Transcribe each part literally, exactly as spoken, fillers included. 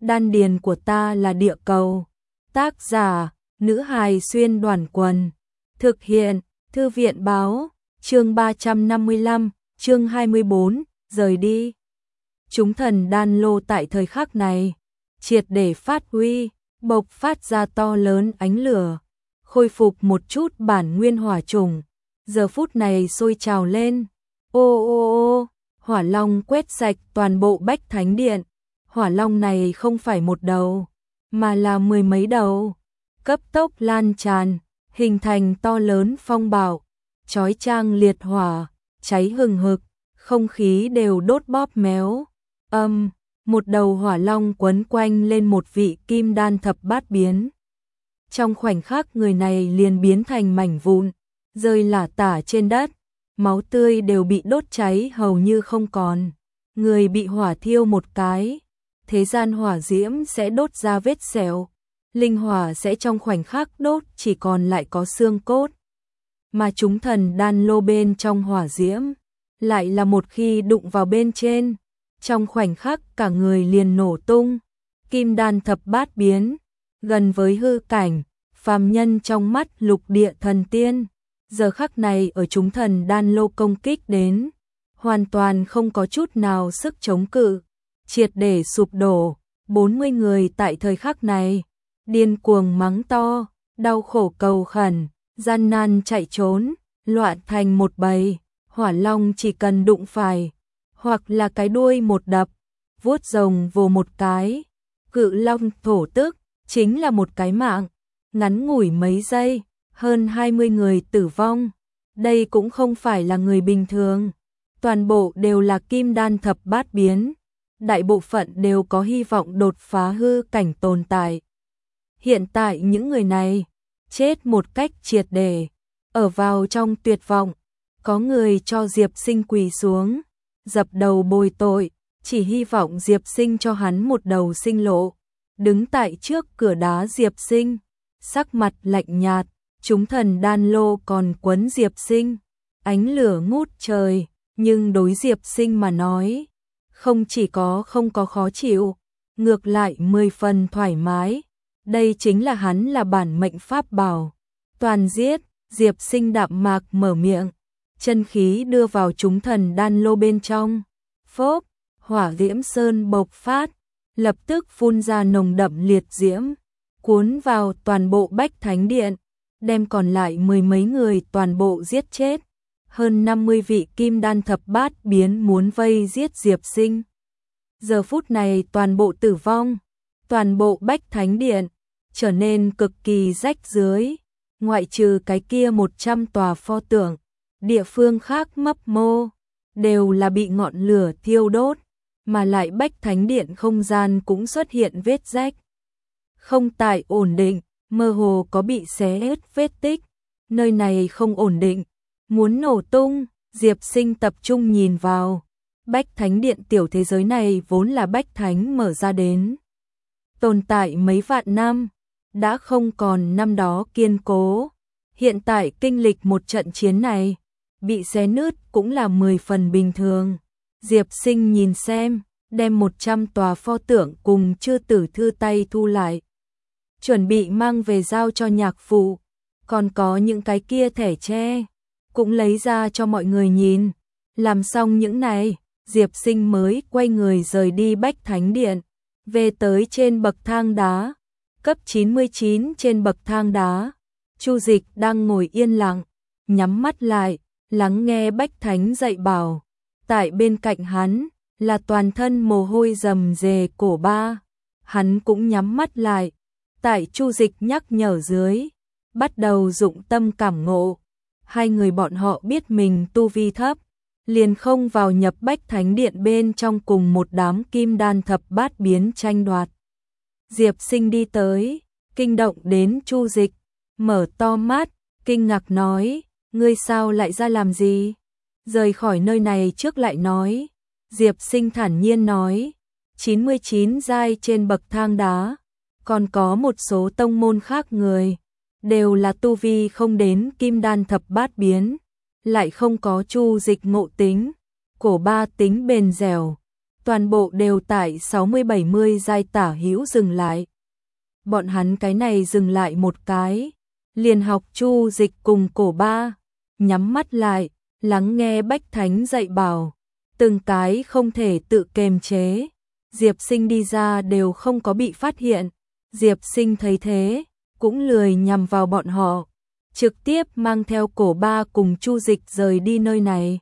đan điền của ta là địa cầu. Tác giả, nữ hài xuyên đoàn quần. Thực hiện, thư viện báo, chương ba trăm năm mươi lăm, chương hai mươi bốn, rời đi. Chúng thần đan lô tại thời khắc này, triệt để phát huy, bộc phát ra to lớn ánh lửa, khôi phục một chút bản nguyên hỏa trùng, giờ phút này sôi trào lên. Ô ô ô, hỏa long quét sạch toàn bộ Bách Thánh Điện. Hỏa long này không phải một đầu, mà là mười mấy đầu, cấp tốc lan tràn, hình thành to lớn phong bạo, chói chang liệt hỏa, cháy hừng hực, không khí đều đốt bóp méo. Âm, một đầu hỏa long quấn quanh lên một vị kim đan thập bát biến. Trong khoảnh khắc người này liền biến thành mảnh vụn, rơi lả tả trên đất, máu tươi đều bị đốt cháy hầu như không còn. Người bị hỏa thiêu một cái, thế gian hỏa diễm sẽ đốt ra vết sẹo, linh hỏa sẽ trong khoảnh khắc đốt chỉ còn lại có xương cốt. Mà chúng thần đan lô bên trong hỏa diễm, lại là một khi đụng vào bên trên, trong khoảnh khắc cả người liền nổ tung. Kim đan thập bát biến, gần với hư cảnh, phàm nhân trong mắt lục địa thần tiên, giờ khắc này ở chúng thần đan lô công kích đến, hoàn toàn không có chút nào sức chống cự, triệt để sụp đổ. bốn mươi người tại thời khắc này, điên cuồng mắng to, đau khổ cầu khẩn, gian nan chạy trốn, loạn thành một bầy. Hỏa long chỉ cần đụng phải, hoặc là cái đuôi một đập, vuốt rồng vồ một cái, cự long thổ tức, chính là một cái mạng. Ngắn ngủi mấy giây, hơn hai mươi người tử vong. Đây cũng không phải là người bình thường, toàn bộ đều là kim đan thập bát biến, đại bộ phận đều có hy vọng đột phá hư cảnh tồn tại. Hiện tại những người này chết một cách triệt để, ở vào trong tuyệt vọng. Có người cho Diệp Sinh quỳ xuống, dập đầu bồi tội, chỉ hy vọng Diệp Sinh cho hắn một đầu sinh lộ. Đứng tại trước cửa đá Diệp Sinh, sắc mặt lạnh nhạt, chúng thần đan lô còn quấn Diệp Sinh, ánh lửa ngút trời, nhưng đối Diệp Sinh mà nói, không chỉ có không có khó chịu, ngược lại mười phần thoải mái. Đây chính là hắn là bản mệnh pháp bảo. Toàn giết, Diệp Sinh đạm mạc mở miệng, chân khí đưa vào chúng thần đan lô bên trong. Phốp, hỏa diễm sơn bộc phát, lập tức phun ra nồng đậm liệt diễm, cuốn vào toàn bộ Bách Thánh Điện, đem còn lại mười mấy người toàn bộ giết chết. Hơn năm mươi vị kim đan thập bát biến muốn vây giết Diệp Sinh. Giờ phút này toàn bộ tử vong, toàn bộ Bách Thánh Điện trở nên cực kỳ rách rưới, ngoại trừ cái kia một trăm tòa pho tượng, địa phương khác mấp mô, đều là bị ngọn lửa thiêu đốt, mà lại Bách Thánh Điện không gian cũng xuất hiện vết rách. Không tại ổn định, mơ hồ có bị xé ướt vết tích, nơi này không ổn định, muốn nổ tung. Diệp Sinh tập trung nhìn vào, Bách Thánh Điện tiểu thế giới này vốn là Bách Thánh mở ra đến, tồn tại mấy vạn năm, đã không còn năm đó kiên cố. Hiện tại kinh lịch một trận chiến này, bị xé nứt cũng là mười phần bình thường. Diệp Sinh nhìn xem, đem một trăm tòa pho tượng cùng chư tử thư tay thu lại, chuẩn bị mang về giao cho nhạc phụ, còn có những cái kia thẻ tre, cũng lấy ra cho mọi người nhìn. Làm xong những này, Diệp Sinh mới quay người rời đi Bách Thánh Điện, về tới trên bậc thang đá, cấp chín mươi chín trên bậc thang đá. Chu Dịch đang ngồi yên lặng, nhắm mắt lại, lắng nghe Bách Thánh dạy bảo. Tại bên cạnh hắn là toàn thân mồ hôi rầm rề Cổ Ba, hắn cũng nhắm mắt lại. Tại Chu Dịch nhắc nhở dưới, bắt đầu dụng tâm cảm ngộ. Hai người bọn họ biết mình tu vi thấp, liền không vào nhập Bách Thánh Điện bên trong cùng một đám kim đan thập bát biến tranh đoạt. Diệp Sinh đi tới, kinh động đến Chu Dịch, mở to mắt, kinh ngạc nói, ngươi sao lại ra làm gì? Rời khỏi nơi này trước lại nói. Diệp Sinh thản nhiên nói, chín mươi chín giai trên bậc thang đá, còn có một số tông môn khác người, đều là tu vi không đến kim đan thập bát biến, lại không có Chu Dịch ngộ tính, Cổ Ba tính bền dẻo, toàn bộ đều tại sáu mươi bảy mươi giai tả hữu dừng lại. Bọn hắn cái này dừng lại một cái, liền học Chu Dịch cùng Cổ Ba, nhắm mắt lại, lắng nghe Bách Thánh dạy bảo, từng cái không thể tự kềm chế. Diệp Sinh đi ra đều không có bị phát hiện, Diệp Sinh thấy thế, cũng lười nhằm vào bọn họ, trực tiếp mang theo Cổ Ba cùng Chu Dịch rời đi nơi này.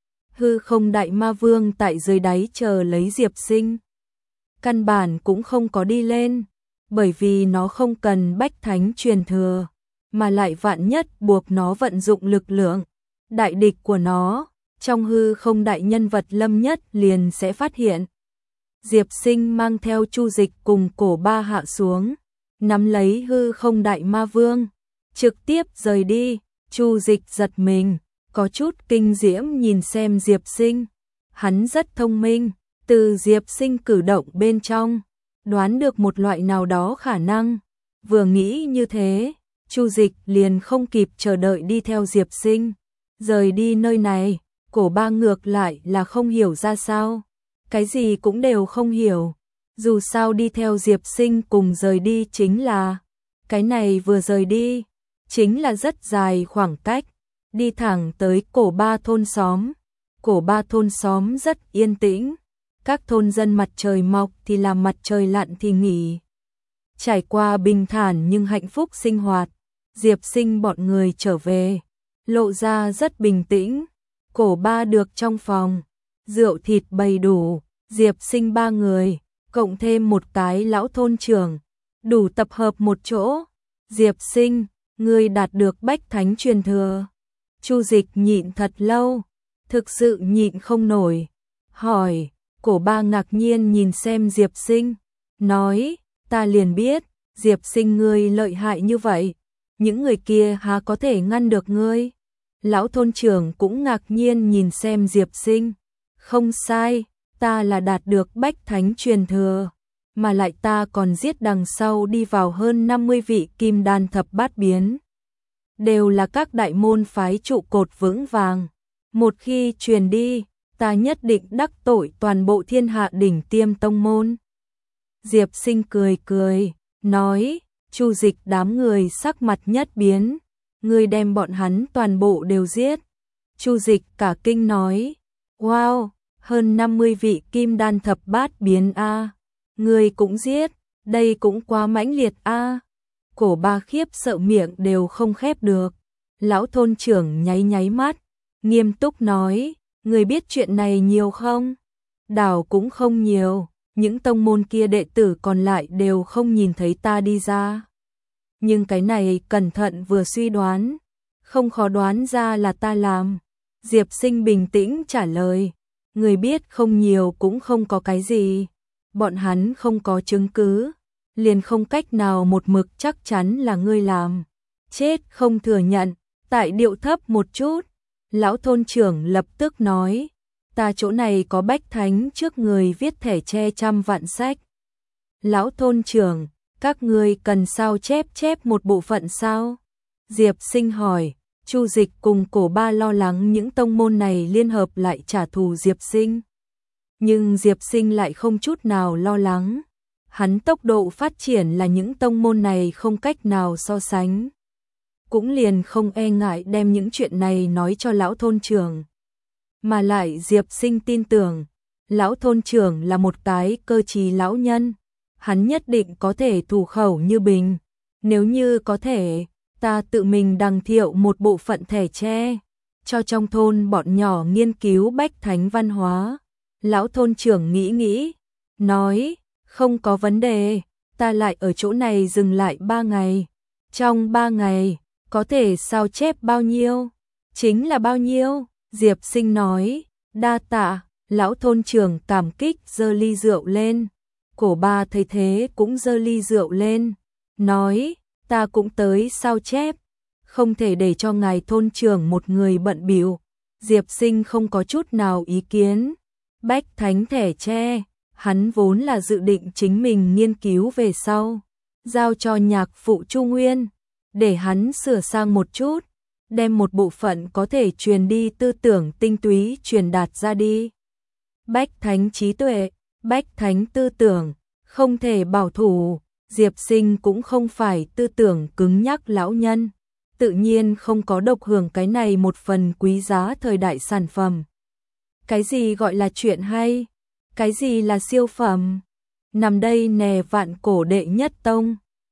Hư Không Đại Ma Vương tại dưới đáy chờ lấy Diệp Sinh, căn bản cũng không có đi lên, bởi vì nó không cần Bách Thánh truyền thừa, mà lại vạn nhất buộc nó vận dụng lực lượng, đại địch của nó, trong hư không đại nhân vật Lâm Nhất liền sẽ phát hiện. Diệp Sinh mang theo Chu Dịch cùng Cổ Ba hạ xuống, nắm lấy Hư Không Đại Ma Vương, trực tiếp rời đi. Chu Dịch giật mình, có chút kinh diễm nhìn xem Diệp Sinh. Hắn rất thông minh, từ Diệp Sinh cử động bên trong, đoán được một loại nào đó khả năng. Vừa nghĩ như thế, Chu Dịch liền không kịp chờ đợi đi theo Diệp Sinh, rời đi nơi này. Cổ Ba ngược lại là không hiểu ra sao, cái gì cũng đều không hiểu. Dù sao đi theo Diệp Sinh cùng rời đi chính là, cái này vừa rời đi, chính là rất dài khoảng cách, đi thẳng tới Cổ Ba thôn xóm. Cổ Ba thôn xóm rất yên tĩnh, các thôn dân mặt trời mọc thì làm mặt trời lặn thì nghỉ. Trải qua bình thản nhưng hạnh phúc sinh hoạt, Diệp Sinh bọn người trở về, lộ ra rất bình tĩnh. Cổ Ba được trong phòng, rượu thịt bày đủ, Diệp Sinh ba người, cộng thêm một cái lão thôn trưởng, đủ tập hợp một chỗ. Diệp Sinh, ngươi đạt được Bách Thánh truyền thừa. Chu Dịch nhịn thật lâu, thực sự nhịn không nổi, hỏi. Cổ Ba ngạc nhiên nhìn xem Diệp Sinh, nói, ta liền biết, Diệp Sinh ngươi lợi hại như vậy, những người kia há có thể ngăn được ngươi. Lão thôn trưởng cũng ngạc nhiên nhìn xem Diệp Sinh, không sai, ta là đạt được Bách Thánh truyền thừa, mà lại ta còn giết đằng sau đi vào hơn năm mươi vị kim đan thập bát biến. Đều là các đại môn phái trụ cột vững vàng, một khi truyền đi, ta nhất định đắc tội toàn bộ thiên hạ đỉnh tiêm tông môn. Diệp Sinh cười cười, nói, Chu Dịch đám người sắc mặt nhất biến, ngươi đem bọn hắn toàn bộ đều giết. Chu Dịch cả kinh nói, wow, hơn năm mươi vị kim đan thập bát biến a, ngươi cũng giết, đây cũng quá mãnh liệt a. Cổ Ba khiếp sợ miệng đều không khép được. Lão thôn trưởng nháy nháy mắt, nghiêm túc nói, ngươi biết chuyện này nhiều không? Đảo cũng không nhiều, những tông môn kia đệ tử còn lại đều không nhìn thấy ta đi ra. Nhưng cái này cẩn thận vừa suy đoán, không khó đoán ra là ta làm. Diệp Sinh bình tĩnh trả lời, người biết không nhiều cũng không có cái gì, bọn hắn không có chứng cứ, liền không cách nào một mực chắc chắn là ngươi làm. Chết không thừa nhận, tại điệu thấp một chút. Lão thôn trưởng lập tức nói, ta chỗ này có Bách Thánh trước người viết thẻ che trăm vạn sách. Lão thôn trưởng, các ngươi cần sao chép chép một bộ phận sao? Diệp Sinh hỏi. Chu Dịch cùng Cổ Ba lo lắng những tông môn này liên hợp lại trả thù Diệp Sinh. Nhưng Diệp Sinh lại không chút nào lo lắng. Hắn tốc độ phát triển là những tông môn này không cách nào so sánh. Cũng liền không e ngại đem những chuyện này nói cho lão thôn trưởng. Mà lại Diệp Sinh tin tưởng, lão thôn trưởng là một cái cơ trí lão nhân. Hắn nhất định có thể thủ khẩu như bình. Nếu như có thể, ta tự mình đằng thiệu một bộ phận thẻ tre, cho trong thôn bọn nhỏ nghiên cứu Bách Thánh văn hóa. Lão thôn trưởng nghĩ nghĩ, nói, không có vấn đề, ta lại ở chỗ này dừng lại ba ngày. Trong ba ngày, có thể sao chép bao nhiêu? Chính là bao nhiêu? Diệp Sinh nói, đa tạ. Lão thôn trưởng cảm kích giơ ly rượu lên. Cổ Ba thấy thế cũng giơ ly rượu lên, nói, ta cũng tới sao chép, không thể để cho ngài thôn trưởng một người bận bịu. Diệp Sinh không có chút nào ý kiến. Bách Thánh thẻ tre, hắn vốn là dự định chính mình nghiên cứu về sau, giao cho nhạc phụ Chu Nguyên, để hắn sửa sang một chút, đem một bộ phận có thể truyền đi tư tưởng tinh túy truyền đạt ra đi. bách thánh trí tuệ, bách thánh tư tưởng, không thể bảo thủ, Diệp Sinh cũng không phải tư tưởng cứng nhắc lão nhân, tự nhiên không có độc hưởng cái này một phần quý giá thời đại sản phẩm. Cái gì gọi là chuyện hay? Cái gì là siêu phẩm? Nằm đây nè vạn cổ đệ nhất tông.